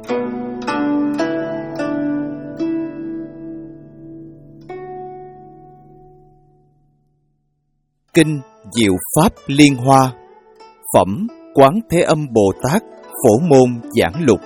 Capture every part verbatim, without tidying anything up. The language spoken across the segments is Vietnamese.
Kinh Diệu Pháp Liên Hoa, phẩm Quán Thế Âm Bồ Tát Phổ Môn Giảng Lục.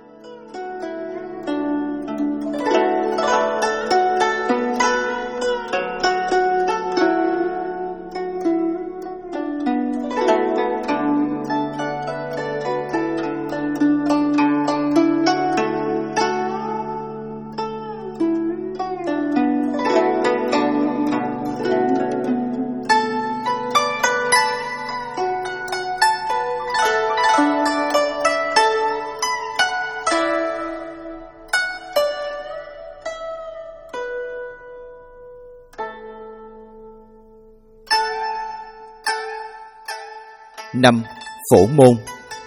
Năm. Phổ môn.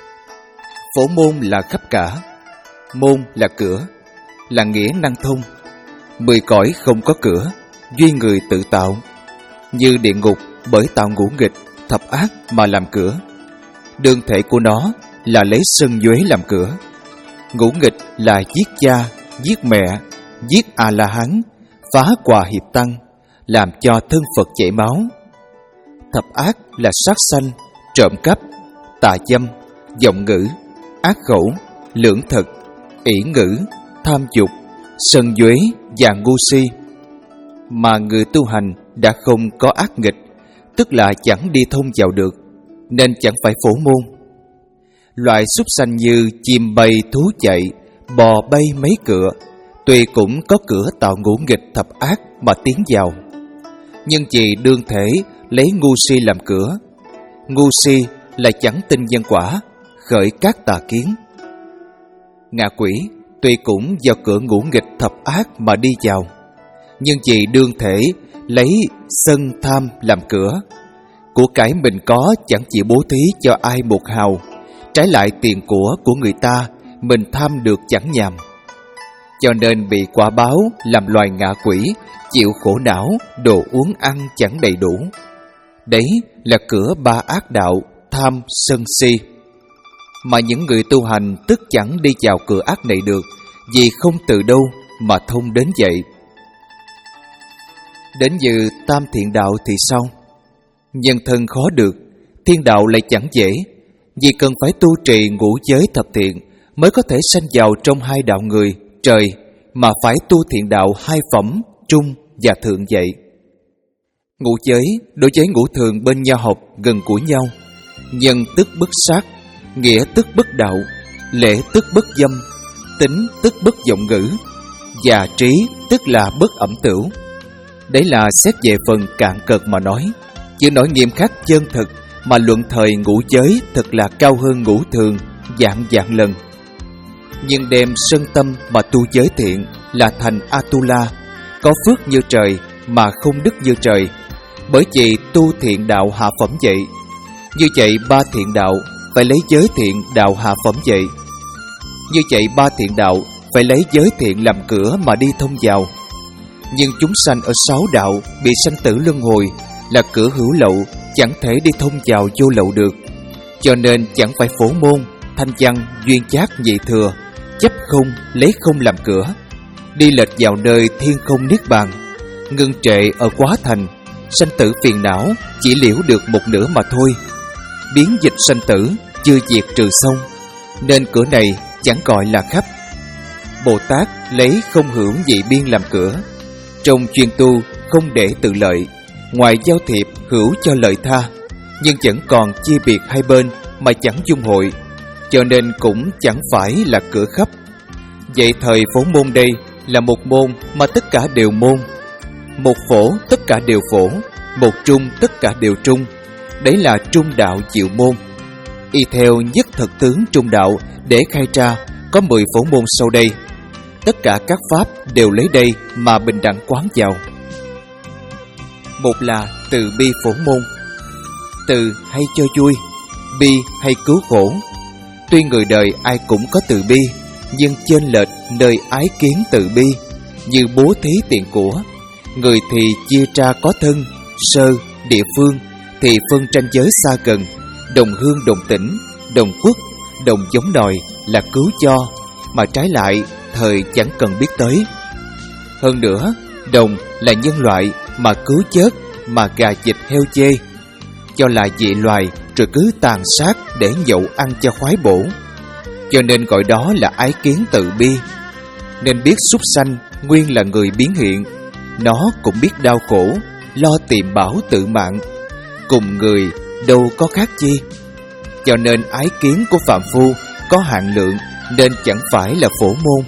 Phổ môn là khắp cả, môn là cửa, là nghĩa năng thông. Mười cõi không có cửa, duy người tự tạo. Như địa ngục bởi tạo ngũ nghịch, thập ác mà làm cửa. Đương thể của nó là lấy sân nhuế làm cửa. Ngũ nghịch là giết cha, giết mẹ, giết A-la-hán, phá quà hiệp tăng, làm cho thân Phật chảy máu. Thập ác là sát sanh, trộm cắp, tà dâm, vọng ngữ, ác khẩu, lưỡng thực, ỷ ngữ, tham dục, sân nhuế và ngu si. Mà người tu hành đã không có ác nghịch, tức là chẳng đi thông vào được, nên chẳng phải phổ môn. Loại súc sanh như chim bay thú chạy, bò bay mấy cựa, tuy cũng có cửa tạo ngũ nghịch thập ác mà tiến vào, nhưng chỉ đương thể lấy ngu si làm cửa. Ngu si là chẳng tin nhân quả, khởi các tà kiến. Ngạ quỷ tuy cũng do cửa ngũ nghịch thập ác mà đi vào, nhưng chỉ đương thể lấy sân tham làm cửa. Của cải mình có chẳng chỉ bố thí cho ai một hào, trái lại tiền của của người ta mình tham được chẳng nhàm, cho nên bị quả báo làm loài ngạ quỷ, chịu khổ não, đồ uống ăn chẳng đầy đủ. Đấy là cửa ba ác đạo, tham, sân, si. Mà những người tu hành tức chẳng đi vào cửa ác này được, vì không từ đâu mà thông đến vậy. Đến như tam thiện đạo thì sao? Nhân thân khó được, thiên đạo lại chẳng dễ, vì cần phải tu trì ngũ giới thập thiện mới có thể sanh vào trong hai đạo người, trời, mà phải tu thiện đạo hai phẩm, trung và thượng vậy. Ngũ giới đối với ngũ thường bên nho học gần gũi nhau. Nhân tức bất sát, nghĩa tức bất đạo, lễ tức bất dâm, tính tức bất vọng ngữ, và trí tức là bất ẩm tửu. Đấy là xét về phần cạn cợt mà nói, chứ nói nghiêm khắc chân thực mà luận thời ngũ giới thật là cao hơn ngũ thường vạn vạn lần. Nhưng đem sân tâm mà tu giới thiện là thành Atula, có phước như trời mà không đức như trời, bởi vì tu thiện đạo hạ phẩm vậy. Như vậy ba thiện đạo phải lấy giới thiện đạo hạ phẩm vậy. Như vậy ba thiện đạo phải lấy giới thiện làm cửa mà đi thông vào. Nhưng chúng sanh ở sáu đạo bị sanh tử luân hồi, là cửa hữu lậu, chẳng thể đi thông vào vô lậu được. Cho nên chẳng phải phổ môn, thanh văn, duyên chát, nhị thừa, chấp không, lấy không làm cửa, đi lệch vào nơi thiên không niết bàn, ngưng trệ ở quá thành, sanh tử phiền não chỉ liễu được một nửa mà thôi. Biến dịch sanh tử chưa diệt trừ xong, nên cửa này chẳng gọi là khắp. Bồ Tát lấy không hưởng dị biên làm cửa. Trong chuyên tu không để tự lợi, ngoài giao thiệp hữu cho lợi tha, nhưng vẫn còn chia biệt hai bên mà chẳng dung hội, cho nên cũng chẳng phải là cửa khắp. Vậy thời phổ môn đây là một môn mà tất cả đều môn, một phổ tất cả đều phổ, một trung tất cả đều trung. Đấy là trung đạo diệu môn. Y theo nhất thực tướng trung đạo để khai ra có mười phổ môn sau đây. Tất cả các pháp đều lấy đây mà bình đẳng quán vào. Một là từ bi phổ môn. Từ hay cho vui, bi hay cứu khổ. Tuy người đời ai cũng có từ bi, nhưng chênh lệch nơi ái kiến từ bi, như bố thí tiền của. Người thì chia ra có thân, sơ, địa phương, thì phân tranh giới xa gần, đồng hương đồng tỉnh, đồng quốc, đồng giống nòi là cứu cho, mà trái lại thời chẳng cần biết tới. Hơn nữa, đồng là nhân loại mà cứu chết, mà gà vịt heo dê cho là dị loài rồi cứ tàn sát để nhậu ăn cho khoái bổ, cho nên gọi đó là ái kiến từ bi. Nên biết súc sanh nguyên là người biến hiện, nó cũng biết đau khổ, lo tìm bảo tự mạng, cùng người đâu có khác chi. Cho nên ái kiến của phàm phu có hạn lượng, nên chẳng phải là phổ môn.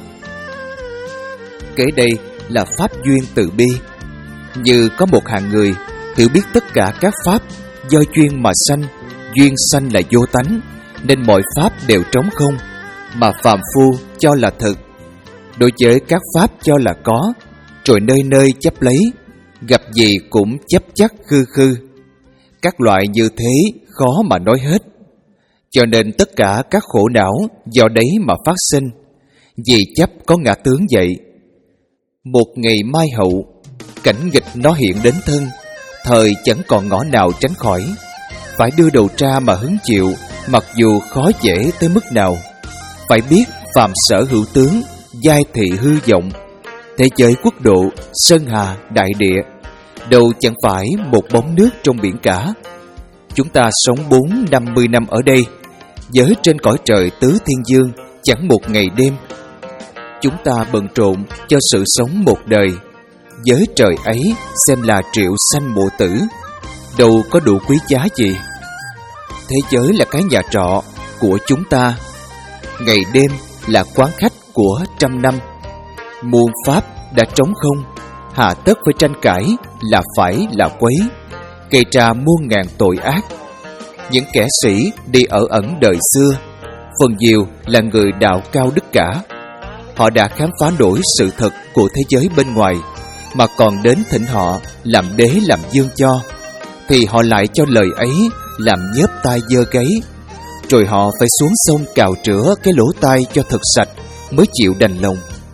Kế đây là pháp duyên từ bi. Như có một hạng người hiểu biết tất cả các pháp do duyên mà sanh, duyên sanh là vô tánh, nên mọi pháp đều trống không, mà phàm phu cho là thực. Đối với các pháp cho là có, rồi nơi nơi chấp lấy, gặp gì cũng chấp chắc khư khư. Các loại như thế khó mà nói hết. Cho nên tất cả các khổ não do đấy mà phát sinh, vì chấp có ngã tướng vậy. Một ngày mai hậu, cảnh nghịch nó hiện đến thân, thời chẳng còn ngõ nào tránh khỏi, phải đưa đầu ra mà hứng chịu, mặc dù khó dễ tới mức nào. Phải biết phàm sở hữu tướng, giai thị hư vọng. Thế giới quốc độ, sơn hà, đại địa, đâu chẳng phải một bóng nước trong biển cả. Chúng ta sống bốn năm mươi năm ở đây, với trên cõi trời tứ thiên dương, chẳng một ngày đêm. Chúng ta bận rộn cho sự sống một đời, với trời ấy xem là triệu sanh mộ tử, đâu có đủ quý giá gì. Thế giới là cái nhà trọ của chúng ta, ngày đêm là quán khách của trăm năm. Muôn pháp đã trống không, hà tất phải tranh cãi là phải là quấy, gây ra muôn ngàn tội ác. Những kẻ sĩ đi ở ẩn đời xưa, phần nhiều là người đạo cao đức cả. Họ đã khám phá nổi sự thật của thế giới bên ngoài, mà còn đến thỉnh họ làm đế làm vương cho, thì họ lại cho lời ấy làm nhớp tai dơ gáy. Rồi họ phải xuống sông cào rửa cái lỗ tai cho thật sạch mới chịu đành lòng.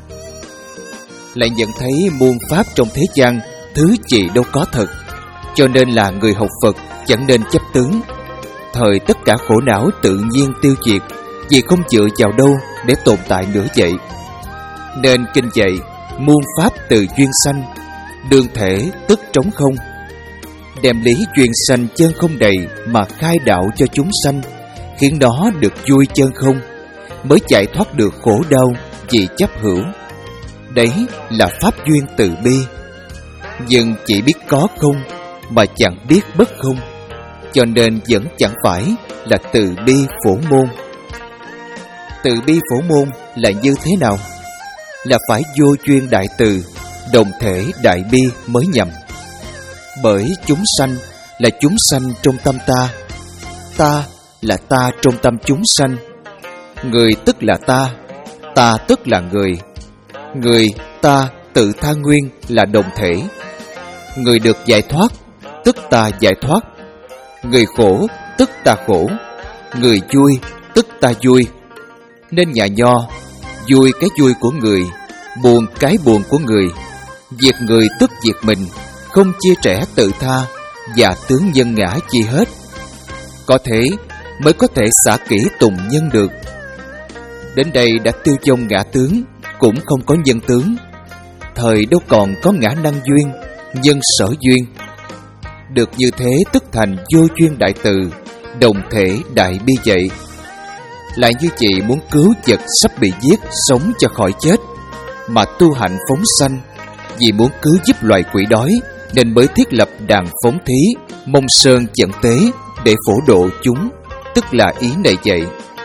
Lại nhận thấy muôn pháp trong thế gian thứ gì đâu có thật, cho nên là người học Phật chẳng nên chấp tướng. Thời tất cả khổ não tự nhiên tiêu diệt, vì không dựa vào đâu để tồn tại nữa vậy. Nên kinh dạy muôn pháp từ duyên sanh, đương thể tức trống không. Đem lý duyên sanh chân không đầy mà khai đạo cho chúng sanh, khiến nó được vui chân không, mới giải thoát được khổ đau vì chấp hữu. Đấy là pháp duyên từ bi. Nhưng chỉ biết có không mà chẳng biết bất không, cho nên vẫn chẳng phải là từ bi phổ môn. Từ bi phổ môn là như thế nào? Là phải vô duyên đại từ, đồng thể đại bi mới nhầm. Bởi chúng sanh là chúng sanh trong tâm ta, ta là ta trong tâm chúng sanh. Người tức là ta, ta tức là người. Người, ta, tự tha nguyên là đồng thể. Người được giải thoát, tức ta giải thoát. Người khổ, tức ta khổ. Người vui, tức ta vui. Nên nhà Nho, vui cái vui của người, buồn cái buồn của người. Diệt người tức diệt mình, không chia rẽ tự tha và tướng nhân ngã chi hết. Có thế mới có thể xả kỹ tùng nhân được. Đến đây đã tiêu vong ngã tướng, cũng không có nhân tướng. Thời đâu còn có ngã năng duyên, nhân sở duyên. Được như thế tức thành vô duyên đại từ, đồng thể đại bi vậy. Lại như chị muốn cứu vật sắp bị giết sống cho khỏi chết, mà tu hạnh phóng sanh, vì muốn cứu giúp loài quỷ đói nên mới thiết lập đàn phóng thí, mông sơn trận tế để phổ độ chúng, tức là ý này vậy.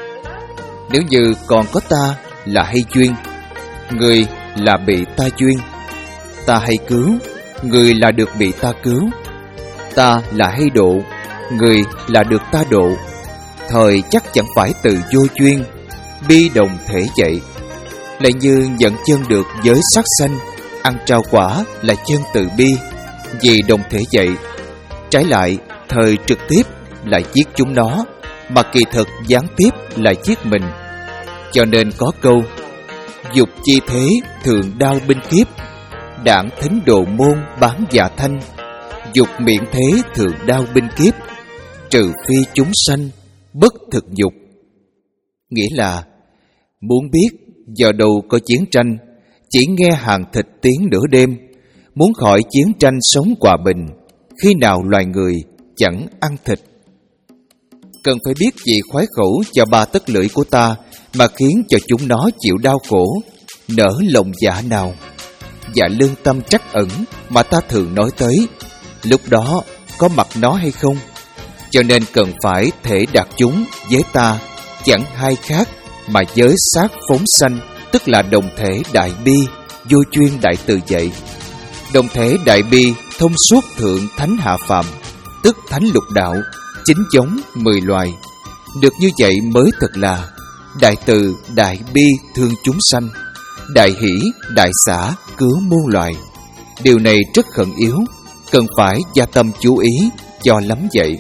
Nếu như còn có ta là hay duyên, người là bị ta duyên. Ta hay cứu, người là được bị ta cứu. Ta là hay độ, người là được ta độ. Thời chắc chẳng phải từ vô duyên, bi đồng thể vậy. Lại như nhận chân được giới sát sanh, ăn trao quả là chân từ bi, vì đồng thể vậy. Trái lại, thời trực tiếp là giết chúng nó, mà kỳ thực gián tiếp là giết mình. Cho nên có câu: dục chi thế thường đao binh kiếp, đảng thính độ môn bán dạ thanh. Dục miệng thế thường đao binh kiếp, trừ phi chúng sanh bất thực dục. Nghĩa là muốn biết giờ đâu có chiến tranh, chỉ nghe hàng thịt tiếng nửa đêm. Muốn khỏi chiến tranh sống hòa bình, khi nào loài người chẳng ăn thịt. Cần phải biết gì khoái khẩu cho ba tấc lưỡi của ta mà khiến cho chúng nó chịu đau khổ, nở lòng dạ nào. Dạ lương tâm trắc ẩn mà ta thường nói tới, lúc đó có mặt nó hay không? Cho nên cần phải thể đạt chúng với ta chẳng hai khác mà giới sát phóng sanh, tức là đồng thể đại bi, vô chuyên đại từ dạy. Đồng thể đại bi thông suốt thượng thánh hạ phàm, tức thánh lục đạo, chính giống mười loài. Được như vậy mới thật là đại từ đại bi thương chúng sanh, đại hỷ đại xả cứu muôn loài. Điều này rất khẩn yếu, cần phải gia tâm chú ý cho lắm vậy.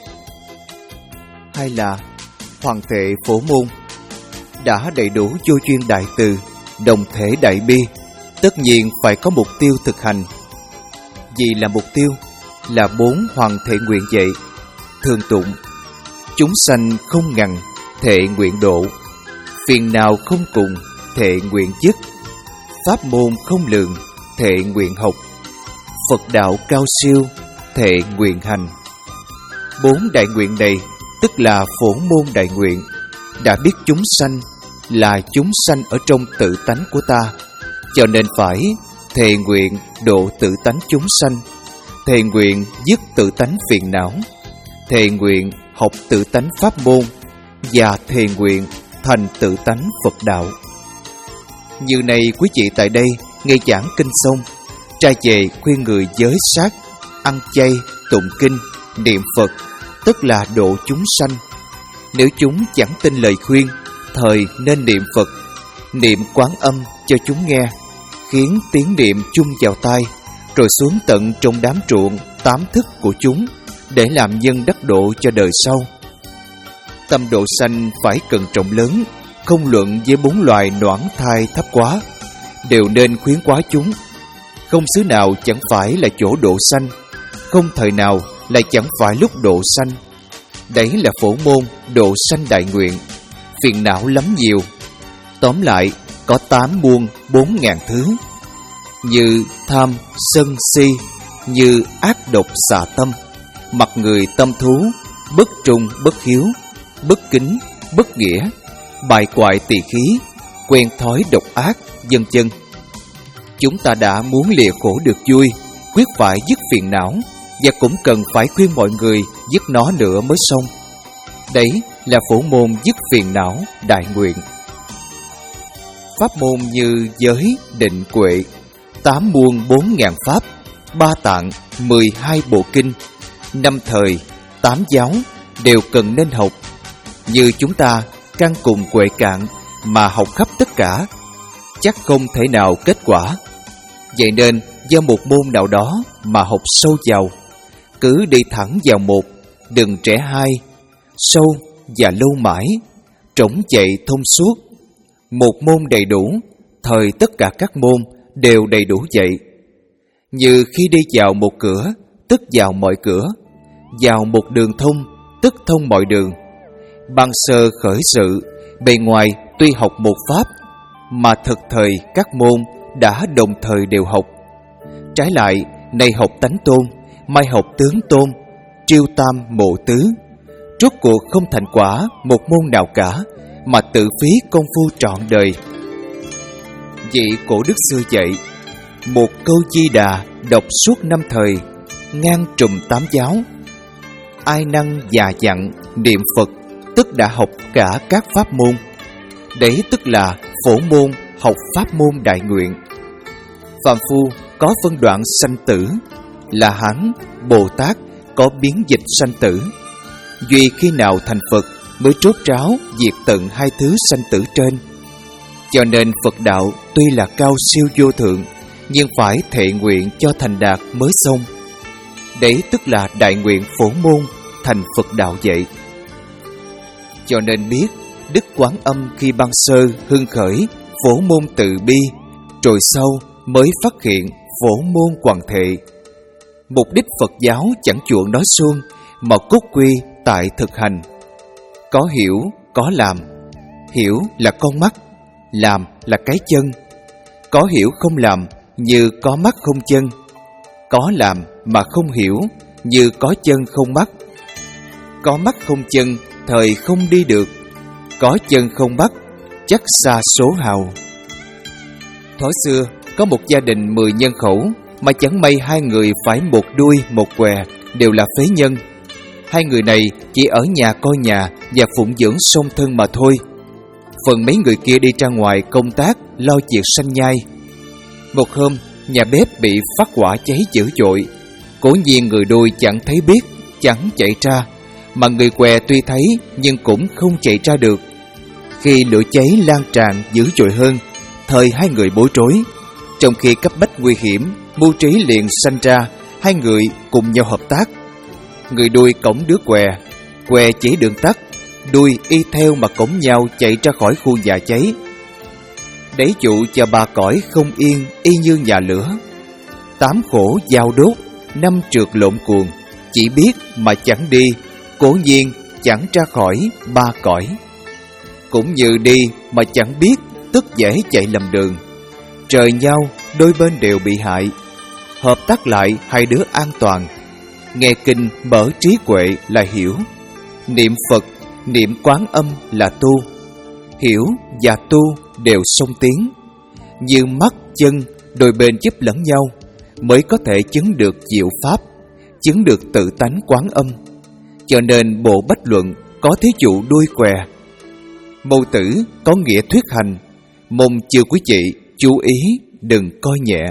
Hay là hoàng thể phổ môn đã đầy đủ vô chuyên đại từ, đồng thể đại bi, tất nhiên phải có mục tiêu thực hành. Gì là mục tiêu? Là bốn hoàng thể nguyện vậy. Thường tụng: chúng sanh không ngần, thệ nguyện độ; phiền nào không cùng, thệ nguyện dứt; pháp môn không lường, thệ nguyện học; Phật đạo cao siêu, thệ nguyện hành. Bốn đại nguyện này tức là phổ môn đại nguyện. Đã biết chúng sanh là chúng sanh ở trong tự tánh của ta, cho nên phải thề nguyện độ tự tánh chúng sanh, thề nguyện dứt tự tánh phiền não, thề nguyện học tự tánh pháp môn, và thề nguyện thành tự tánh Phật đạo. Như này quý vị tại đây nghe giảng kinh xong, trai về khuyên người giới sát, ăn chay, tụng kinh, niệm Phật, tức là độ chúng sanh. Nếu chúng chẳng tin lời khuyên, thời nên niệm Phật, niệm Quán Âm cho chúng nghe, khiến tiếng niệm chung vào tai, rồi xuống tận trong đám ruộng tám thức của chúng, để làm nhân đắc độ cho đời sau. Tâm độ sanh phải cẩn trọng lớn, không luận với bốn loài noãn thai thấp quá, đều nên khuyến quá chúng. Không xứ nào chẳng phải là chỗ độ sanh, không thời nào lại chẳng phải lúc độ sanh. Đấy là phổ môn độ sanh đại nguyện. Phiền não lắm nhiều. Tóm lại có tám muôn bốn ngàn thứ, như tham, sân, si, như ác độc xà tâm, mặt người tâm thú, bất trung bất hiếu, bất kính bất nghĩa, bài quại tỳ khí, quen thói độc ác, vân vân. Chúng ta đã muốn lìa khổ được vui, quyết phải dứt phiền não, và cũng cần phải khuyên mọi người dứt nó nữa mới xong. Đấy là phổ môn dứt phiền não đại nguyện. Pháp môn như giới, định, huệ, tám muôn bốn ngàn pháp, ba tạng, mười hai bộ kinh, năm thời, tám giáo đều cần nên học. Như chúng ta căn cùng huệ cạn mà học khắp tất cả, chắc không thể nào kết quả. Vậy nên do một môn nào đó mà học sâu vào, cứ đi thẳng vào một, đừng trẻ hai, sâu và lâu mãi, trống chạy thông suốt. Một môn đầy đủ, thời tất cả các môn đều đầy đủ vậy. Như khi đi vào một cửa, tức vào mọi cửa; vào một đường thông, tức thông mọi đường. Ban sơ khởi sự, bề ngoài tuy học một pháp, mà thực thời các môn đã đồng thời đều học. Trái lại, nay học tánh tôn, mai học tướng tôn, triêu tam mộ tứ, rốt cuộc không thành quả một môn nào cả, mà tự phí công phu trọn đời. Vị cổ đức xưa dạy: một câu Di Đà đọc suốt năm thời, ngang trùm tám giáo. Ai năng già dặn niệm Phật, tức đã học cả các pháp môn. Đấy tức là phổ môn học pháp môn đại nguyện. Phàm phu có phân đoạn sanh tử, là Hán, Bồ Tát có biến dịch sanh tử. Duy khi nào thành Phật mới trốt ráo diệt tận hai thứ sanh tử trên. Cho nên Phật đạo tuy là cao siêu vô thượng, nhưng phải thệ nguyện cho thành đạt mới xong. Đấy tức là đại nguyện phổ môn thành Phật đạo vậy. Cho nên biết Đức Quán Âm khi ban sơ hưng khởi phổ môn từ bi, rồi sau mới phát hiện phổ môn hoàn thệ. Mục đích Phật giáo chẳng chuộng nói suông, mà cốt quy tại thực hành. Có hiểu, có làm. Hiểu là con mắt, làm là cái chân. Có hiểu không làm như có mắt không chân. Có làm mà không hiểu như có chân không mắt. Có mắt không chân thời không đi được. Có chân không mắt chắc xa số hào. Thuở xưa có một gia đình mười nhân khẩu, mà chẳng may hai người phải một đuôi một què, đều là phế nhân. Hai người này chỉ ở nhà coi nhà và phụng dưỡng song thân mà thôi. Phần mấy người kia đi ra ngoài công tác lo việc sanh nhai. Một hôm nhà bếp bị phát hỏa cháy dữ dội. Cố nhiên người đuôi chẳng thấy biết, chẳng chạy ra, mà người què tuy thấy nhưng cũng không chạy ra được. Khi lửa cháy lan tràn dữ dội hơn, thời hai người bối rối. Trong khi cấp bách nguy hiểm, mưu trí liền sanh ra, hai người cùng nhau hợp tác. Người đuôi cõng đứa què, què chỉ đường tắt, đuôi y theo mà cõng nhau chạy ra khỏi khu nhà cháy. Đấy dụ cho ba cõi không yên y như nhà lửa. Tám khổ giao đốt, năm trượt lộn cuồng, chỉ biết mà chẳng đi, cố nhiên chẳng ra khỏi ba cõi. Cũng như đi mà chẳng biết, tức dễ chạy lầm đường. Trời nhau, đôi bên đều bị hại. Hợp tác lại hai đứa an toàn. Nghe kinh mở trí huệ là hiểu. Niệm Phật, niệm Quán Âm là tu. Hiểu và tu đều song tiến. Như mắt, chân, đôi bên giúp lẫn nhau, mới có thể chứng được diệu pháp, chứng được tự tánh Quán Âm. Cho nên bộ Bách Luận có thí dụ đuôi què. Mâu tử có nghĩa thuyết hành, mong chư quý vị chú ý đừng coi nhẹ.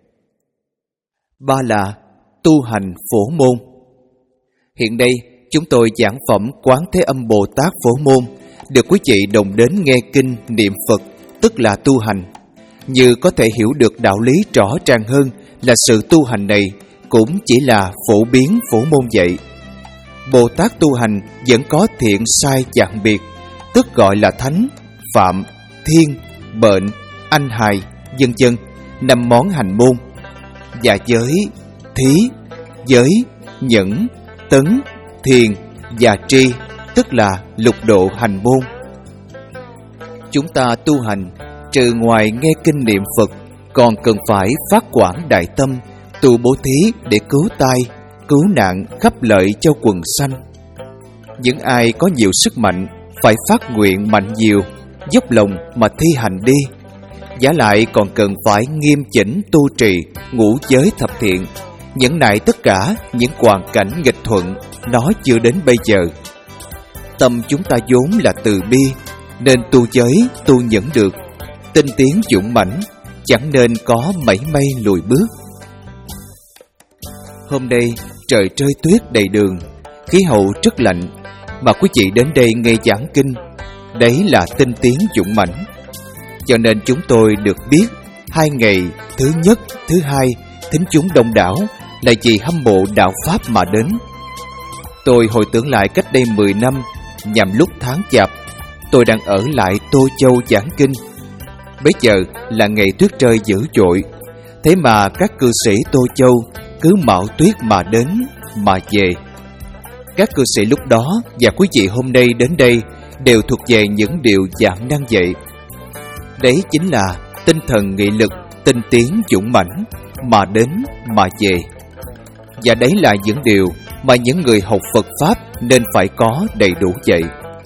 Ba là tu hành Phổ Môn. Hiện đây chúng tôi giảng phẩm Quán Thế Âm Bồ Tát Phổ Môn, được quý vị đồng đến nghe kinh niệm Phật, tức là tu hành. Như có thể hiểu được đạo lý rõ ràng hơn là sự tu hành này cũng chỉ là phổ biến phổ môn vậy. Bồ Tát tu hành vẫn có thiện sai dạng biệt, tức gọi là thánh, phạm, thiên, bệnh, anh hài, vân vân, năm món hành môn. Và giới, thí, giới, nhẫn, tấn, thiền và tri, tức là lục độ hành môn. Chúng ta tu hành, trừ ngoài nghe kinh niệm Phật, còn cần phải phát quảng đại tâm, tu bố thí để cứu tai, cứu nạn, khắp lợi cho quần sanh. Những ai có nhiều sức mạnh phải phát nguyện mạnh nhiều, dốc lòng mà thi hành đi. Giả lại còn cần phải nghiêm chỉnh tu trì ngũ giới thập thiện, nhẫn nại tất cả những hoàn cảnh nghịch thuận nó chưa đến bây giờ. Tâm chúng ta vốn là từ bi, nên tu giới tu nhẫn được, tinh tiến dũng mãnh, chẳng nên có mảy may lùi bước. Hôm nay trời rơi tuyết đầy đường, khí hậu rất lạnh, mà quý vị đến đây nghe giảng kinh, đấy là tinh tiến dũng mãnh. Cho nên chúng tôi được biết hai ngày thứ nhất, thứ hai thính chúng đông đảo là vì hâm mộ đạo Pháp mà đến. Tôi hồi tưởng lại cách đây mười năm, nhằm lúc tháng Chạp, tôi đang ở lại Tô Châu giảng kinh. Bấy giờ là ngày tuyết rơi dữ dội, thế mà các cư sĩ Tô Châu cứ mạo tuyết mà đến, mà về. Các cư sĩ lúc đó và quý vị hôm nay đến đây đều thuộc về những điều dạng năng vậy. Đấy chính là tinh thần nghị lực, tinh tiến dũng mãnh, mà đến mà về. Và đấy là những điều mà những người học Phật Pháp nên phải có đầy đủ vậy.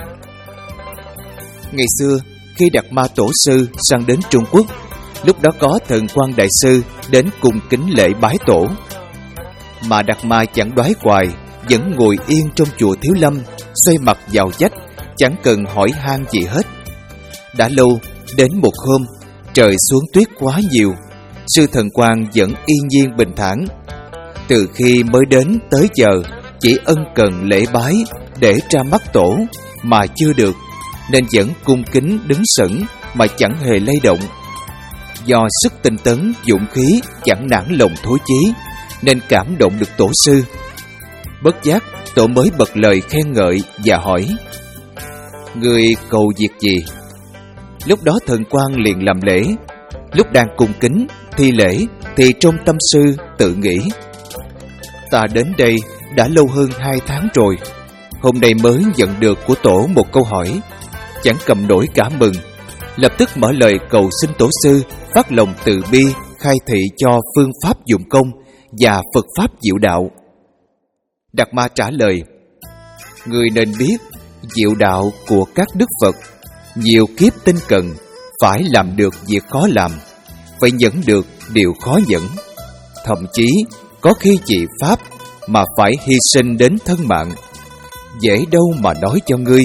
Ngày xưa, khi Đạt Ma Tổ Sư sang đến Trung Quốc, lúc đó có Thần Quang Đại Sư đến cung kính lễ bái tổ. Mà Đạt Ma chẳng đoái hoài, vẫn ngồi yên trong chùa Thiếu Lâm, xoay mặt vào vách, chẳng cần hỏi han gì hết. Đã lâu, đến một hôm, trời xuống tuyết quá nhiều, Sư Thần Quang vẫn yên nhiên bình thản. Từ khi mới đến tới giờ, chỉ ân cần lễ bái để ra mắt tổ mà chưa được, nên vẫn cung kính đứng sững mà chẳng hề lay động. Do sức tinh tấn, dũng khí chẳng nản lòng thối chí, nên cảm động được tổ sư. Bất giác, tổ mới bật lời khen ngợi và hỏi: "Người cầu việc gì?" Lúc đó Thần Quang liền làm lễ. Lúc đang cung kính thi lễ thì trong tâm sư tự nghĩ: "Ta đến đây đã lâu hơn hai tháng rồi, hôm nay mới nhận được của tổ một câu hỏi, chẳng cầm nổi cả mừng. lập tức mở lời cầu xin Tổ sư phát lòng từ bi, khai thị cho phương pháp dụng công và Phật pháp diệu đạo. Đạt Ma trả lời: người nên biết, diệu đạo của các đức Phật nhiều kiếp tinh cần, phải làm được việc khó làm, phải nhẫn được điều khó nhẫn, thậm chí có khi trị pháp mà phải hy sinh đến thân mạng, dễ đâu mà nói cho ngươi.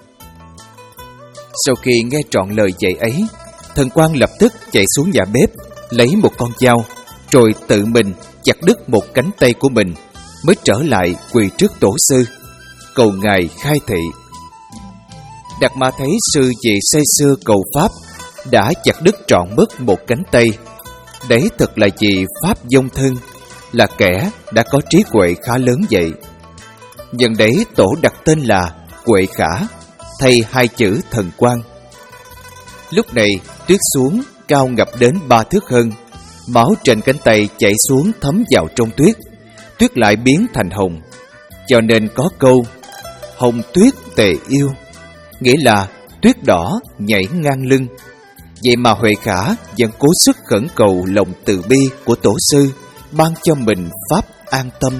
Sau khi nghe trọn lời dạy ấy, Thần Quang lập tức chạy xuống nhà bếp, lấy một con dao, rồi tự mình chặt đứt một cánh tay của mình, mới trở lại quỳ trước Tổ sư, cầu ngài khai thị. Đạt Ma thấy sư vì say sưa cầu pháp đã chặt đứt trọn mất một cánh tay. Đấy thật là vì pháp vong thân, là kẻ đã có trí huệ khá lớn vậy. Nhân đấy Tổ đặt tên là Huệ Khả, thay hai chữ Thần Quang. Lúc này tuyết xuống cao ngập đến ba thước hơn, máu trên cánh tay chảy xuống thấm vào trong tuyết, tuyết lại biến thành hồng, cho nên có câu hồng tuyết tề yêu, nghĩa là tuyết đỏ nhảy ngang lưng. Vậy mà Huệ Khả vẫn cố sức khẩn cầu lòng từ bi của Tổ sư ban cho mình pháp an tâm.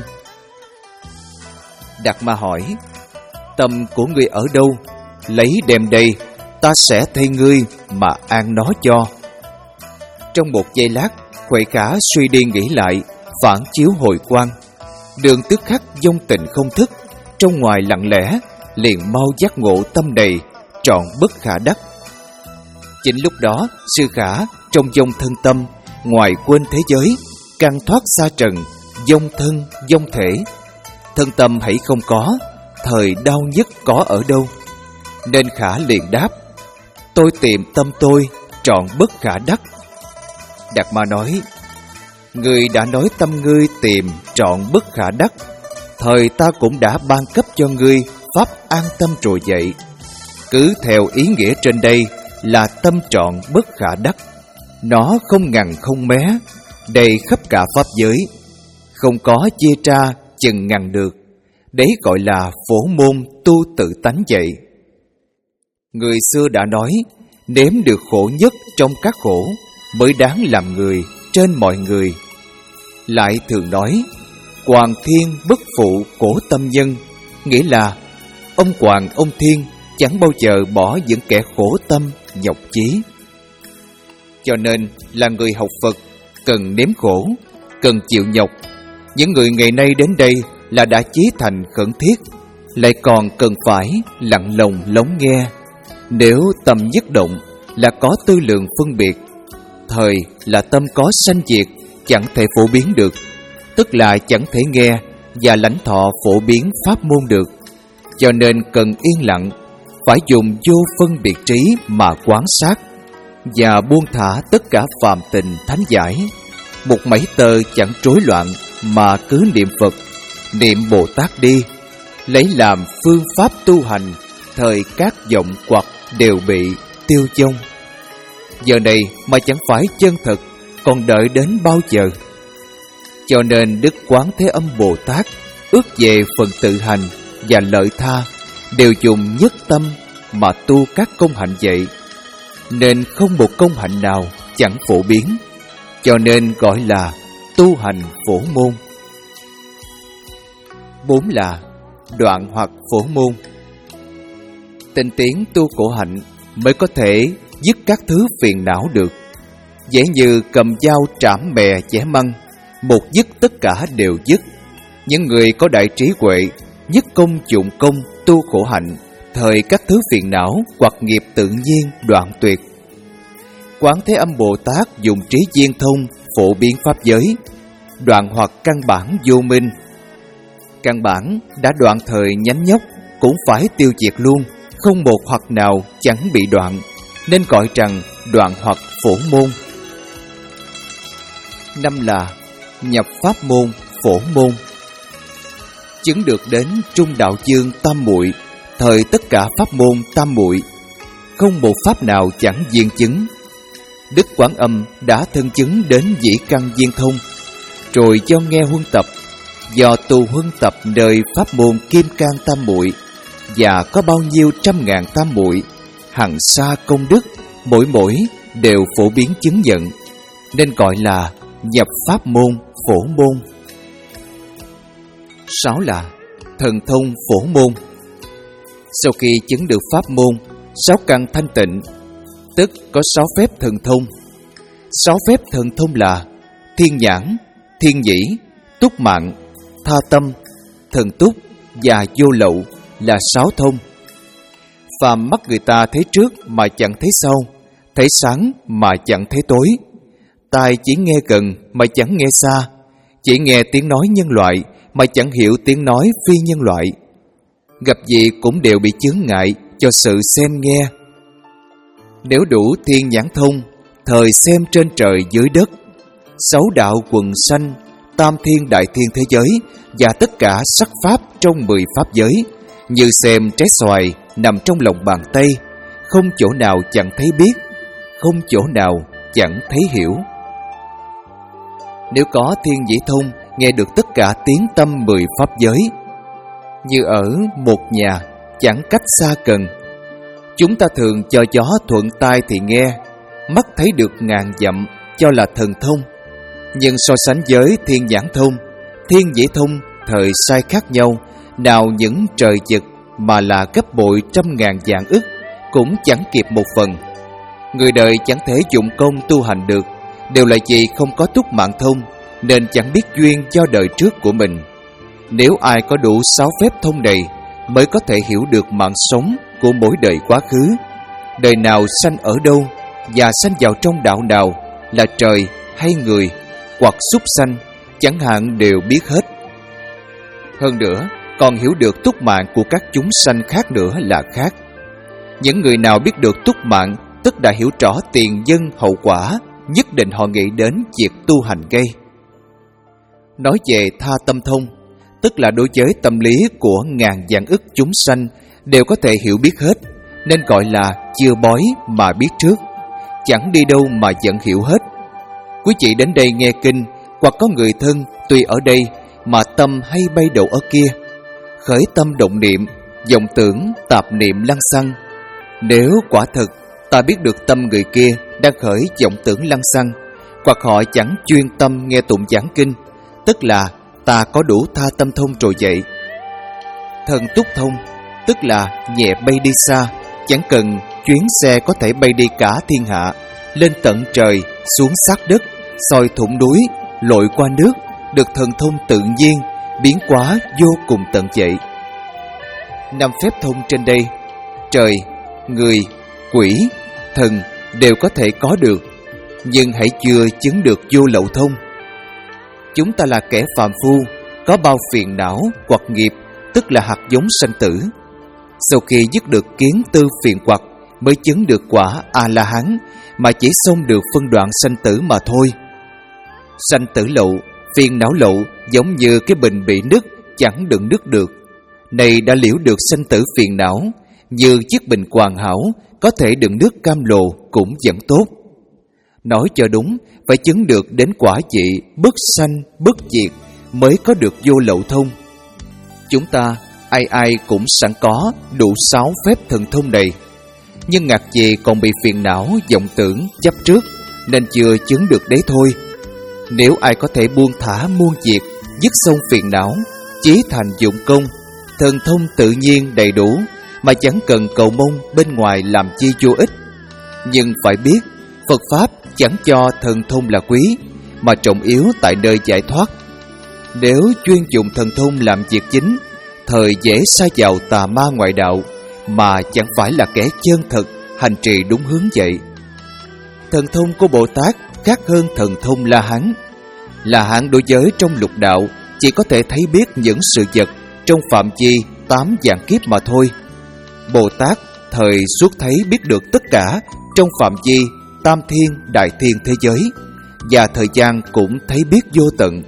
Đạt Ma hỏi: tâm của ngươi ở đâu? Lấy đem đây, ta sẽ thay ngươi mà an nó cho. Trong một giây lát, Huệ Khả suy đi nghĩ lại, phản chiếu hồi quang. Đường tức khắc vong tình không thức, trong ngoài lặng lẽ, liền mau giác ngộ tâm đầy, trọn bất khả đắc. Chính lúc đó, sư Khả trong vong thân tâm, ngoài quên thế giới, càng thoát xa trần, vong thân, vong thể. Thân tâm hãy không có, thời đau nhất có ở đâu? Nên Khả liền đáp: tôi tìm tâm tôi, trọn bất khả đắc. Đạt Ma nói: ngươi đã nói tâm ngươi tìm trọn bất khả đắc, thời ta cũng đã ban cấp cho ngươi pháp an tâm rồi vậy. Cứ theo ý nghĩa trên đây là tâm trọn bất khả đắc. Nó không ngằn không mé, đầy khắp cả pháp giới, không có chia tra chừng ngằn được. Đấy gọi là phổ môn tu tự tánh vậy. Người xưa đã nói, nếm được khổ nhất trong các khổ mới đáng làm người trên mọi người. Lại thường nói, Hoàng thiên bất phụ khổ tâm nhân, nghĩa là ông Hoàng ông Thiên chẳng bao giờ bỏ những kẻ khổ tâm nhọc chí. Cho nên là người học Phật cần nếm khổ, cần chịu nhọc. Những người ngày nay đến đây là đã chí thành khẩn thiết, lại còn cần phải lặng lòng lắng nghe. Nếu tâm nhất động là có tư lượng phân biệt, thời là tâm có sanh diệt, chẳng thể phổ biến được, tức là chẳng thể nghe và lãnh thọ phổ biến pháp môn được. Cho nên cần yên lặng, phải dùng vô phân biệt trí mà quán sát, và buông thả tất cả phàm tình thánh giải. Một mảy tơ chẳng rối loạn, mà cứ niệm Phật, niệm Bồ Tát đi, lấy làm phương pháp tu hành. Thời các vọng hoặc đều bị tiêu vong. Giờ này mà chẳng phải chân thật, còn đợi đến bao giờ? Cho nên Đức Quán Thế Âm Bồ Tát ước về phần tự hành và lợi tha đều dùng nhất tâm mà tu các công hạnh vậy, nên không một công hạnh nào chẳng phổ biến, cho nên gọi là tu hành phổ môn. Bốn là đoạn hoặc phổ môn. Tinh tiến tu khổ hạnh mới có thể dứt các thứ phiền não được. Dễ như cầm dao trảm bè chẻ măng, một dứt tất cả đều dứt. Những người có đại trí huệ nhất công dụng công tu khổ hạnh, thời các thứ phiền não hoặc nghiệp tự nhiên đoạn tuyệt. Quán Thế Âm Bồ Tát dùng trí viên thông phổ biến pháp giới, đoạn hoặc căn bản vô minh. Căn bản đã đoạn thời nhánh nhóc cũng phải tiêu diệt luôn, không một hoặc nào chẳng bị đoạn, nên gọi rằng đoạn hoặc phổ môn. Năm là nhập pháp môn phổ môn. Chứng được đến trung đạo chương tam muội, thời tất cả pháp môn tam muội, không một pháp nào chẳng viên chứng. Đức Quán Âm đã thân chứng đến dĩ căn viên thông, rồi do nghe huân tập, do tu huân tập nơi pháp môn kim cang tam muội, và có bao nhiêu trăm ngàn tam muội, hằng xa công đức mỗi mỗi đều phổ biến chứng nhận, nên gọi là nhập pháp môn phổ môn. Sáu là thần thông phổ môn. Sau khi chứng được pháp môn, sáu căn thanh tịnh, tức có sáu phép thần thông. Sáu phép thần thông là thiên nhãn, thiên nhĩ, túc mạng, tha tâm, thần túc và vô lậu là sáu thông. Phàm mắt người ta thấy trước mà chẳng thấy sau, thấy sáng mà chẳng thấy tối. Tai chỉ nghe gần mà chẳng nghe xa, chỉ nghe tiếng nói nhân loại mà chẳng hiểu tiếng nói phi nhân loại. Gặp gì cũng đều bị chướng ngại cho sự xem nghe. Nếu đủ thiên nhãn thông, thời xem trên trời dưới đất, sáu đạo quần sanh, tam thiên đại thiên thế giới và tất cả sắc pháp trong mười pháp giới, như xem trái xoài nằm trong lòng bàn tay, không chỗ nào chẳng thấy biết, không chỗ nào chẳng thấy hiểu. Nếu có thiên nhĩ thông, nghe được tất cả tiếng tâm mười pháp giới, như ở một nhà, chẳng cách xa gần. Chúng ta thường cho gió thuận tai thì nghe, mắt thấy được ngàn dặm cho là thần thông. Nhưng so sánh với thiên nhãn thông, thiên nhĩ thông thời sai khác nhau, nào những trời vực mà là gấp bội trăm ngàn vạn ức, cũng chẳng kịp một phần. Người đời chẳng thể dụng công tu hành được, đều là vì không có túc mạng thông, nên chẳng biết duyên do đời trước của mình. Nếu ai có đủ sáu phép thông này, mới có thể hiểu được mạng sống của mỗi đời quá khứ, đời nào sanh ở đâu và sanh vào trong đạo nào, là trời hay người hoặc súc sanh, chẳng hạn đều biết hết. Hơn nữa, còn hiểu được túc mạng của các chúng sanh khác nữa là khác. Những người nào biết được túc mạng, tức đã hiểu rõ tiền dân hậu quả, nhất định họ nghĩ đến việc tu hành gây. Nói về tha tâm thông, tức là đối với tâm lý của ngàn vạn ức chúng sanh đều có thể hiểu biết hết, nên gọi là chưa bói mà biết trước, chẳng đi đâu mà vẫn hiểu hết. Quý vị đến đây nghe kinh, hoặc có người thân tuy ở đây mà tâm hay bay đầu ở kia, khởi tâm động niệm, vọng tưởng tạp niệm lăng xăng. Nếu quả thực ta biết được tâm người kia đang khởi vọng tưởng lăng xăng, hoặc họ chẳng chuyên tâm nghe tụng giảng kinh, tức là ta có đủ tha tâm thông rồi vậy. Thần túc thông, tức là nhẹ bay đi xa, chẳng cần chuyến xe có thể bay đi cả thiên hạ, lên tận trời, xuống sát đất, soi thủng núi, lội qua nước, được thần thông tự nhiên, biến hóa vô cùng tận vậy. Năm phép thông trên đây, trời, người, quỷ, thần đều có thể có được, nhưng hãy chưa chứng được vô lậu thông. Chúng ta là kẻ phàm phu, có bao phiền não hoặc nghiệp, tức là hạt giống sanh tử. Sau khi dứt được kiến tư phiền hoặc, mới chứng được quả A-la-hán, mà chỉ xông được phân đoạn sanh tử mà thôi. Sanh tử lậu, phiền não lậu, giống như cái bình bị nứt, chẳng đựng nước được. Này đã liễu được sanh tử phiền não, như chiếc bình hoàn hảo, có thể đựng nước cam lồ cũng vẫn tốt. Nói cho đúng, phải chứng được đến quả vị bất sanh bất diệt mới có được vô lậu thông. Chúng ta ai ai cũng sẵn có đủ sáu phép thần thông này, nhưng ngạc gì còn bị phiền não vọng tưởng chấp trước, nên chưa chứng được đấy thôi. Nếu ai có thể buông thả muôn việc, dứt xong phiền não, chí thành dụng công, thần thông tự nhiên đầy đủ, mà chẳng cần cầu mong bên ngoài làm chi vô ích. Nhưng phải biết, Phật Pháp chẳng cho thần thông là quý, mà trọng yếu tại nơi giải thoát. Nếu chuyên dùng thần thông làm việc chính, thời dễ sa vào tà ma ngoại đạo, mà chẳng phải là kẻ chân thật hành trì đúng hướng vậy. Thần thông của Bồ Tát khác hơn thần thông La Hán. La Hán đối với trong lục đạo chỉ có thể thấy biết những sự vật trong phạm vi tám vạn kiếp mà thôi. Bồ Tát thời suốt thấy biết được tất cả trong phạm vi tam thiên đại thiên thế giới, và thời gian cũng thấy biết vô tận.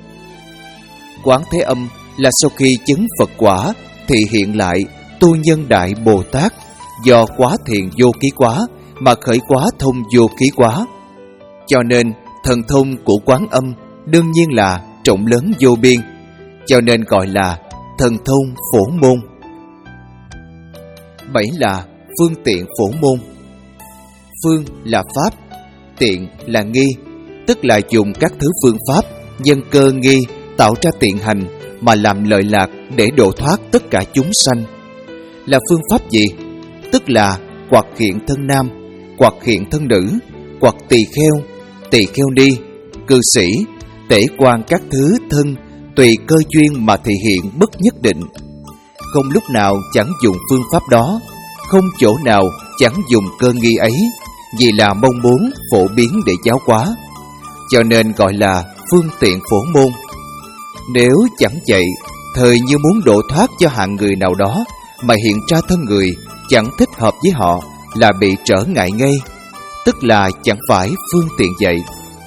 Quán Thế Âm là sau khi chứng Phật quả thì hiện lại tu nhân đại Bồ Tát, do quá thiền vô ký quá mà khởi quá thông vô ký quá. Cho nên thần thông của Quán Âm đương nhiên là trọng lớn vô biên, cho nên gọi là thần thông phổ môn. Bảy là phương tiện phổ môn. phương là pháp, tiện là nghi, tức là dùng các thứ phương pháp nhân cơ nghi tạo ra tiện hành mà làm lợi lạc để độ thoát tất cả chúng sanh. Là phương pháp gì? Tức là hoặc hiện thân nam, hoặc hiện thân nữ, hoặc tỳ kheo, tỳ kheo ni, cư sĩ, tể quan các thứ thân tùy cơ duyên mà thị hiện bất nhất định. Không lúc nào chẳng dùng phương pháp đó, không chỗ nào chẳng dùng cơ nghi ấy, vì là mong muốn phổ biến để giáo hóa, cho nên gọi là phương tiện phổ môn. Nếu chẳng vậy, thời như muốn độ thoát cho hạng người nào đó mà hiện ra thân người chẳng thích hợp với họ là bị trở ngại ngay, tức là chẳng phải phương tiện vậy.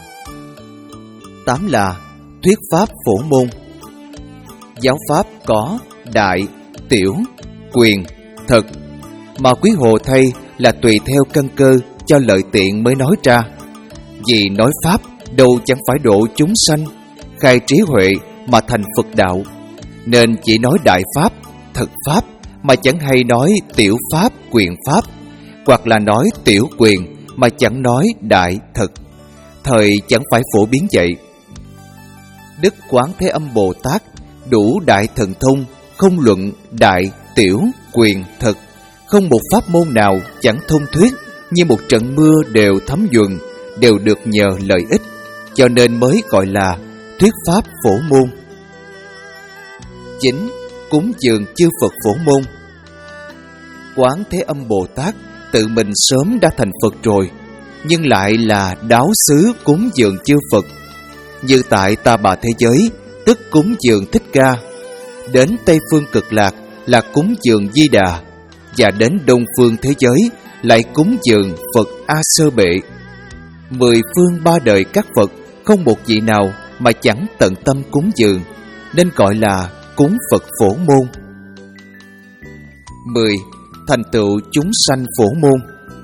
Tám là thuyết pháp phổ môn. Giáo pháp có đại, tiểu, quyền, thực, mà quý hồ thay là tùy theo căn cơ cho lợi tiện mới nói ra. Vì nói pháp đâu chẳng phải độ chúng sanh, khai trí huệ mà thành Phật đạo, nên chỉ nói đại pháp, thực pháp mà chẳng hay nói tiểu pháp, quyền pháp, hoặc là nói tiểu quyền mà chẳng nói đại thực. Thời chẳng phải phổ biến vậy. Đức Quán Thế Âm Bồ Tát đủ đại thần thông, không luận đại, tiểu, quyền, thực, không một pháp môn nào chẳng thông thuyết, như một trận mưa đều thấm nhuần, đều được nhờ lợi ích, cho nên mới gọi là thuyết pháp phổ môn. Chính cúng dường chư Phật phổ môn. Quán Thế Âm Bồ Tát tự mình sớm đã thành Phật rồi, nhưng lại là đáo xứ cúng dường chư Phật. Như tại Ta Bà thế giới, tức cúng dường Thích Ca; đến Tây phương Cực Lạc là cúng dường Di Đà; và đến Đông phương thế giới lại cúng dường Phật A Sơ Bệ. Mười phương ba đời các Phật không một vị nào mà chẳng tận tâm cúng dường, nên gọi là cúng Phật phổ môn. Mười. Thành tựu chúng sanh phổ môn.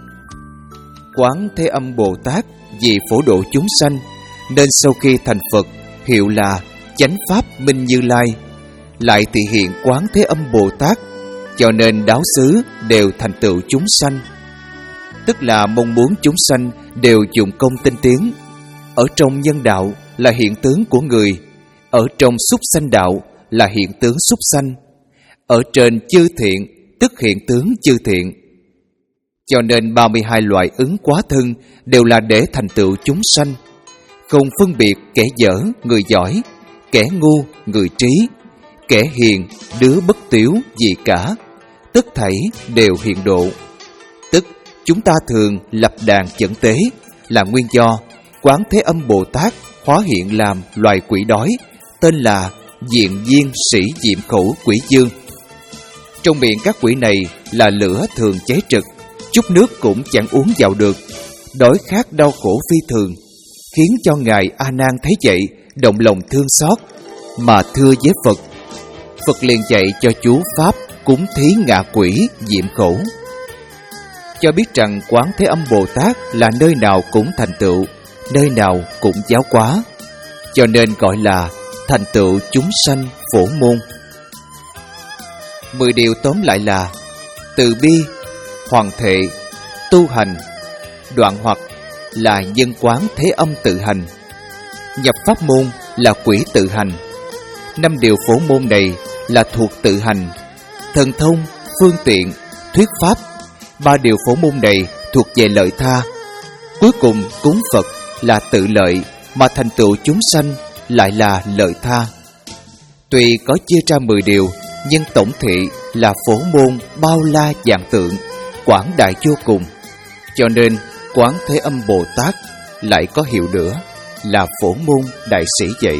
Quán Thế Âm Bồ Tát vì phổ độ chúng sanh, nên sau khi thành Phật hiệu là Chánh Pháp Minh Như Lai, lại thị hiện Quán Thế Âm Bồ Tát, cho nên đáo xứ đều thành tựu chúng sanh. Tức là mong muốn chúng sanh đều dụng công tinh tiến. Ở trong nhân đạo là hiện tướng của người, ở trong súc sanh đạo là hiện tướng súc sanh, ở trên chư thiện tức hiện tướng chư thiện. Cho nên ba mươi hai loại ứng quá thân đều là để thành tựu chúng sanh, không phân biệt kẻ dở, người giỏi, kẻ ngu, người trí, kẻ hiền, đứa bất tiếu gì cả, tất thảy đều hiện độ. Tức chúng ta thường lập đàn chẩn tế là nguyên do Quán Thế Âm Bồ Tát hóa hiện làm loài quỷ đói, tên là Diện Viên Sĩ Diệm Khẩu Quỷ Dương. Trong miệng các quỷ này là lửa thường cháy trực, chút nước cũng chẳng uống vào được, đói khát đau khổ phi thường, khiến cho Ngài A Nan thấy vậy động lòng thương xót, mà thưa với Phật. Phật liền dạy cho chú pháp cúng thí ngạ quỷ diệm khẩu, cho biết rằng Quán Thế Âm Bồ Tát là nơi nào cũng thành tựu, nơi nào cũng giáo hóa, cho nên gọi là thành tựu chúng sanh phổ môn. Mười điều tóm lại là từ bi, hoàn thệ, tu hành, đoạn hoặc là nhân Quán Thế Âm tự hành, nhập pháp môn là quỷ tự hành. Năm điều phổ môn này là thuộc tự hành, thần thông, phương tiện, thuyết pháp. Ba điều phổ môn này thuộc về lợi tha. Cuối cùng cúng Phật là tự lợi, mà thành tựu chúng sanh lại là lợi tha. Tuy có chia ra mười điều, nhưng tổng thị là phổ môn bao la vạn tượng, quảng đại vô cùng. Cho nên Quán Thế Âm Bồ Tát lại có hiệu nữa là phổ môn đại sĩ vậy.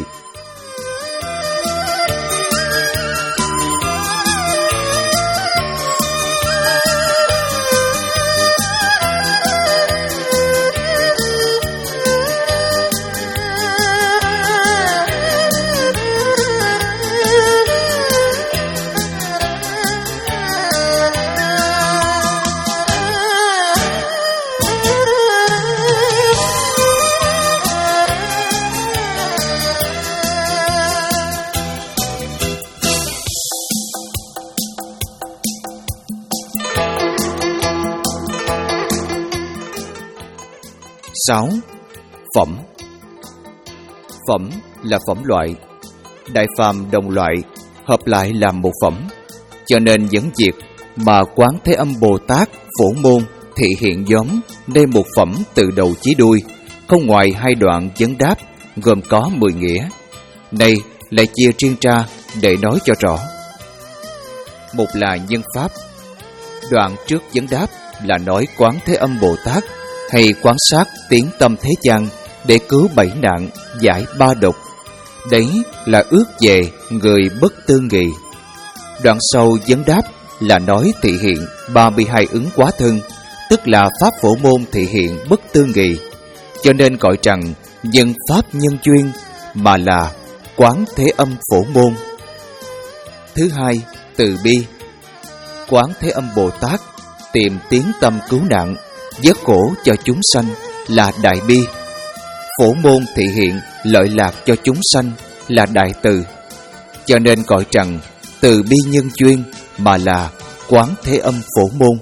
sáu. Phẩm. Phẩm là phẩm loại, đại phàm đồng loại hợp lại làm một phẩm, cho nên dẫn diệt mà Quán Thế Âm Bồ Tát phổ môn thị hiện nhóm nên một phẩm từ đầu chí đuôi, không ngoài hai đoạn vấn đáp, gồm có mười nghĩa. Này lại chia riêng ra để nói cho rõ. Một là nhân pháp. Đoạn trước vấn đáp là nói Quán Thế Âm Bồ Tát hay quán sát tiến tâm thế gian để cứu bảy nạn, giải ba độc. Đấy là ước về người bất tư nghị. Đoạn sau vấn đáp là nói thị hiện ba mươi hai ứng quá thân, tức là pháp phổ môn thị hiện bất tư nghị, cho nên gọi rằng nhân pháp nhân duyên, mà là Quán Thế Âm phổ môn. Thứ hai, từ bi. Quán Thế Âm Bồ Tát tìm tiến tâm cứu nạn, vớt khổ cho chúng sanh là đại bi. Phổ môn thị hiện lợi lạc cho chúng sanh là đại từ, cho nên gọi rằng từ bi nhân duyên, mà là Quán Thế Âm phổ môn.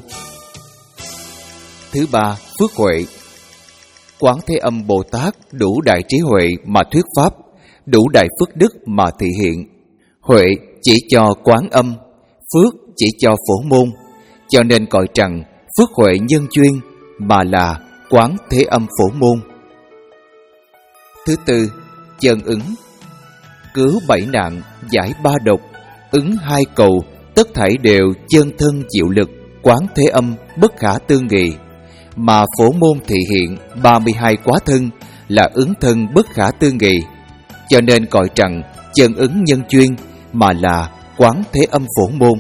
Thứ ba, phước huệ. Quán Thế Âm Bồ Tát đủ đại trí huệ mà thuyết pháp, đủ đại phước đức mà thị hiện. Huệ chỉ cho Quán Âm, phước chỉ cho phổ môn, cho nên gọi rằng phước huệ nhân duyên, mà là Quán Thế Âm phổ môn. Thứ tư, chân ứng. Cứu bảy nạn, giải ba độc, ứng hai cầu, tất thảy đều chân thân diệu lực, Quán Thế Âm bất khả tư nghị, mà phổ môn thị hiện ba mươi hai quá thân là ứng thân bất khả tư nghị, cho nên gọi rằng chân ứng nhân duyên, mà là Quán Thế Âm phổ môn.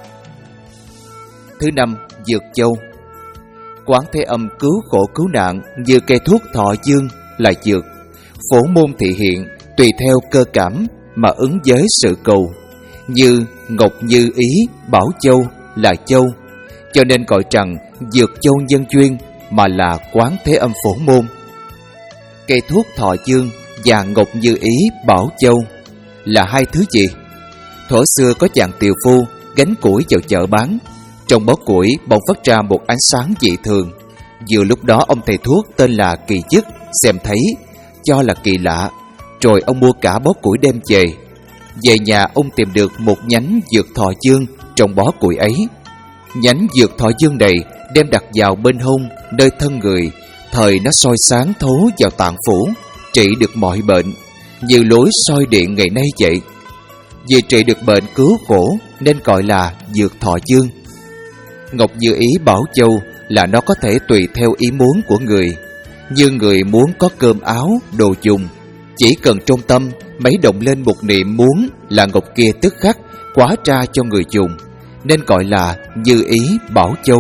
Thứ năm, dược châu. Quán Thế Âm cứu khổ cứu nạn như cây thuốc thọ dương là dược. Phổ môn thị hiện tùy theo cơ cảm mà ứng với sự cầu, như ngọc như ý, bảo châu là châu, cho nên gọi rằng dược châu nhân duyên, mà là Quán Thế Âm phổ môn. Cây thuốc thọ dương và ngọc như ý, bảo châu là hai thứ gì? Thuở xưa có chàng tiều phu gánh củi vào chợ bán, trong bó củi bỗng phát ra một ánh sáng dị thường. Vừa lúc đó ông thầy thuốc tên là Kỳ Dứt xem thấy, cho là kỳ lạ, rồi ông mua cả bó củi đem về. Về nhà ông tìm được một nhánh dược thọ dương trong bó củi ấy. Nhánh dược thọ dương này đem đặt vào bên hông, nơi thân người, thời nó soi sáng thấu vào tạng phủ, trị được mọi bệnh, như lối soi điện ngày nay vậy. Vì trị được bệnh cứu khổ nên gọi là dược thọ dương. Ngọc như ý, bảo châu là nó có thể tùy theo ý muốn của người. Như người muốn có cơm áo, đồ dùng, chỉ cần trong tâm mấy động lên một niệm muốn là ngọc kia tức khắc quá ra cho người dùng, nên gọi là như ý, bảo châu.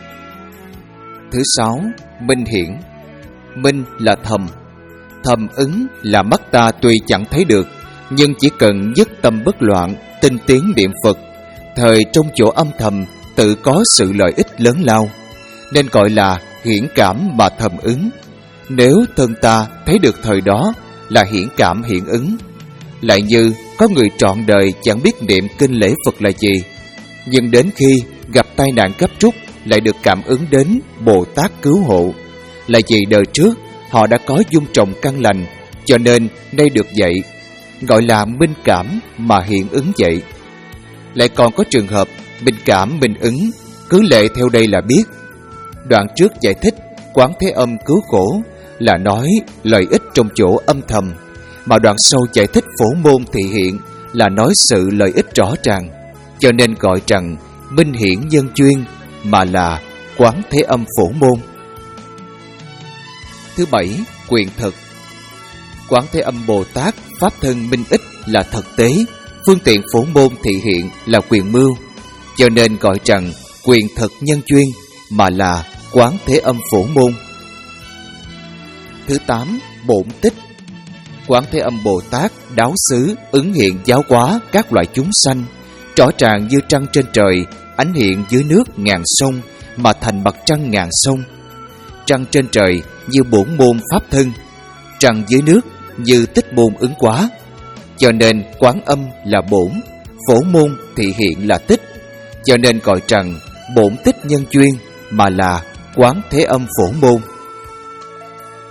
Thứ sáu, minh hiển. Minh là thầm. Thầm ứng là mắt ta tuy chẳng thấy được, nhưng chỉ cần dứt tâm bất loạn, tinh tiến niệm Phật, thời trong chỗ âm thầm tự có sự lợi ích lớn lao, nên gọi là hiển cảm mà thầm ứng. Nếu thân ta thấy được thời đó là hiển cảm hiện ứng. Lại như có người trọn đời chẳng biết niệm kinh lễ Phật là gì, nhưng đến khi gặp tai nạn gấp rút lại được cảm ứng đến Bồ Tát cứu hộ, là vì đời trước họ đã có dung trồng căn lành, cho nên nay được vậy, gọi là minh cảm mà hiện ứng vậy. Lại còn có trường hợp minh cảm minh ứng, cứ lệ theo đây là biết. Đoạn trước giải thích Quán Thế Âm cứu khổ là nói lợi ích trong chỗ âm thầm, mà đoạn sau giải thích phổ môn thị hiện là nói sự lợi ích rõ ràng, cho nên gọi rằng minh hiển nhân duyên, mà là Quán Thế Âm phổ môn. Thứ bảy, quyền thực. Quán Thế Âm Bồ Tát pháp thân minh ích là thực tế, phương tiện phổ môn thị hiện là quyền mưu, cho nên gọi rằng quyền thực nhân duyên, mà là Quán Thế Âm phổ môn. Thứ tám, bổn tích. Quán Thế Âm Bồ Tát đáo xứ ứng hiện giáo hóa các loại chúng sanh, rõ ràng như trăng trên trời, ánh hiện dưới nước ngàn sông, mà thành mặt trăng ngàn sông. Trăng trên trời như bổn môn pháp thân, trăng dưới nước như tích môn ứng quá, cho nên Quán Âm là bổn, phổ môn thị hiện là tích, cho nên gọi rằng bổn tích nhân duyên, mà là Quán Thế Âm phổ môn.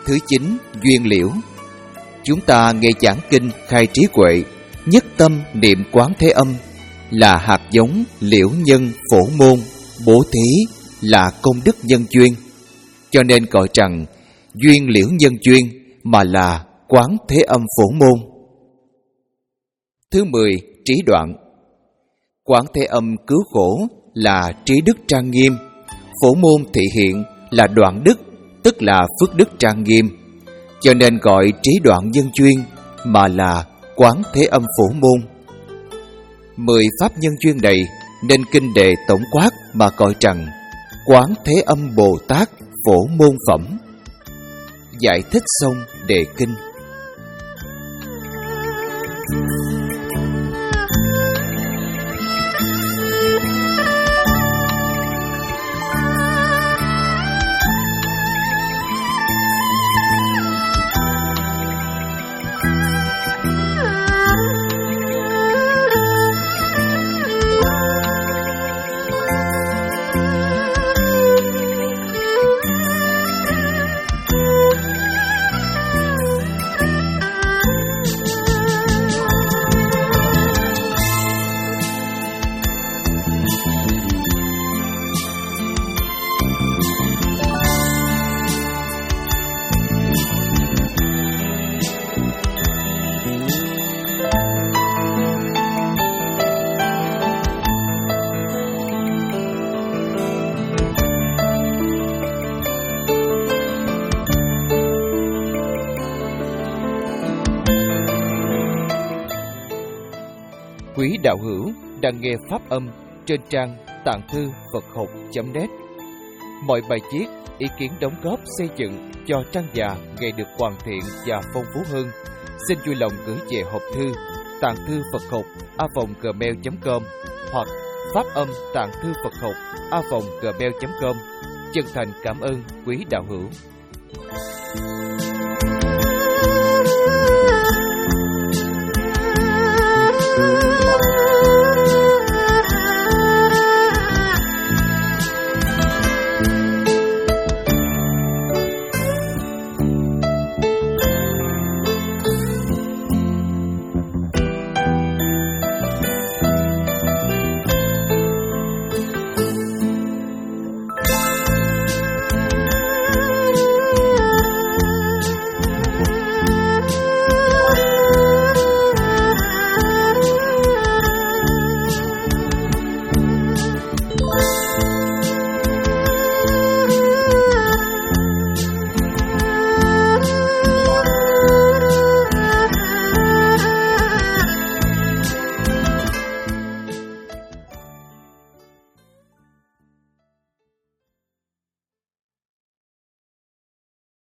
thứ chín, duyên liễu. Chúng ta nghe giảng kinh khai trí huệ, nhất tâm niệm Quán Thế Âm là hạt giống liễu nhân phổ môn, bố thí là công đức nhân duyên, cho nên gọi rằng duyên liễu nhân duyên mà là Quán Thế Âm phổ môn. Thứ mười, trí đoạn. Quán Thế Âm cứu khổ là trí đức trang nghiêm, phổ môn thị hiện là đoạn đức, tức là phước đức trang nghiêm, cho nên gọi trí đoạn nhân duyên mà là Quán Thế Âm phổ môn. Mười pháp nhân duyên này nên kinh đề tổng quát mà gọi rằng Quán Thế Âm Bồ Tát phổ môn phẩm. Giải thích xong đề kinh. Quý đạo hữu đang nghe pháp âm trên trang tạng thư Phật học chấm net. Mọi bài viết, ý kiến đóng góp xây dựng cho trang già ngày được hoàn thiện và phong phú hơn, xin vui lòng gửi về hộp thư tạng thư Phật học a vòng gmail chấm com hoặc pháp âm tạng thư Phật học a vòng gmail chấm com. Chân thành cảm ơn quý đạo hữu.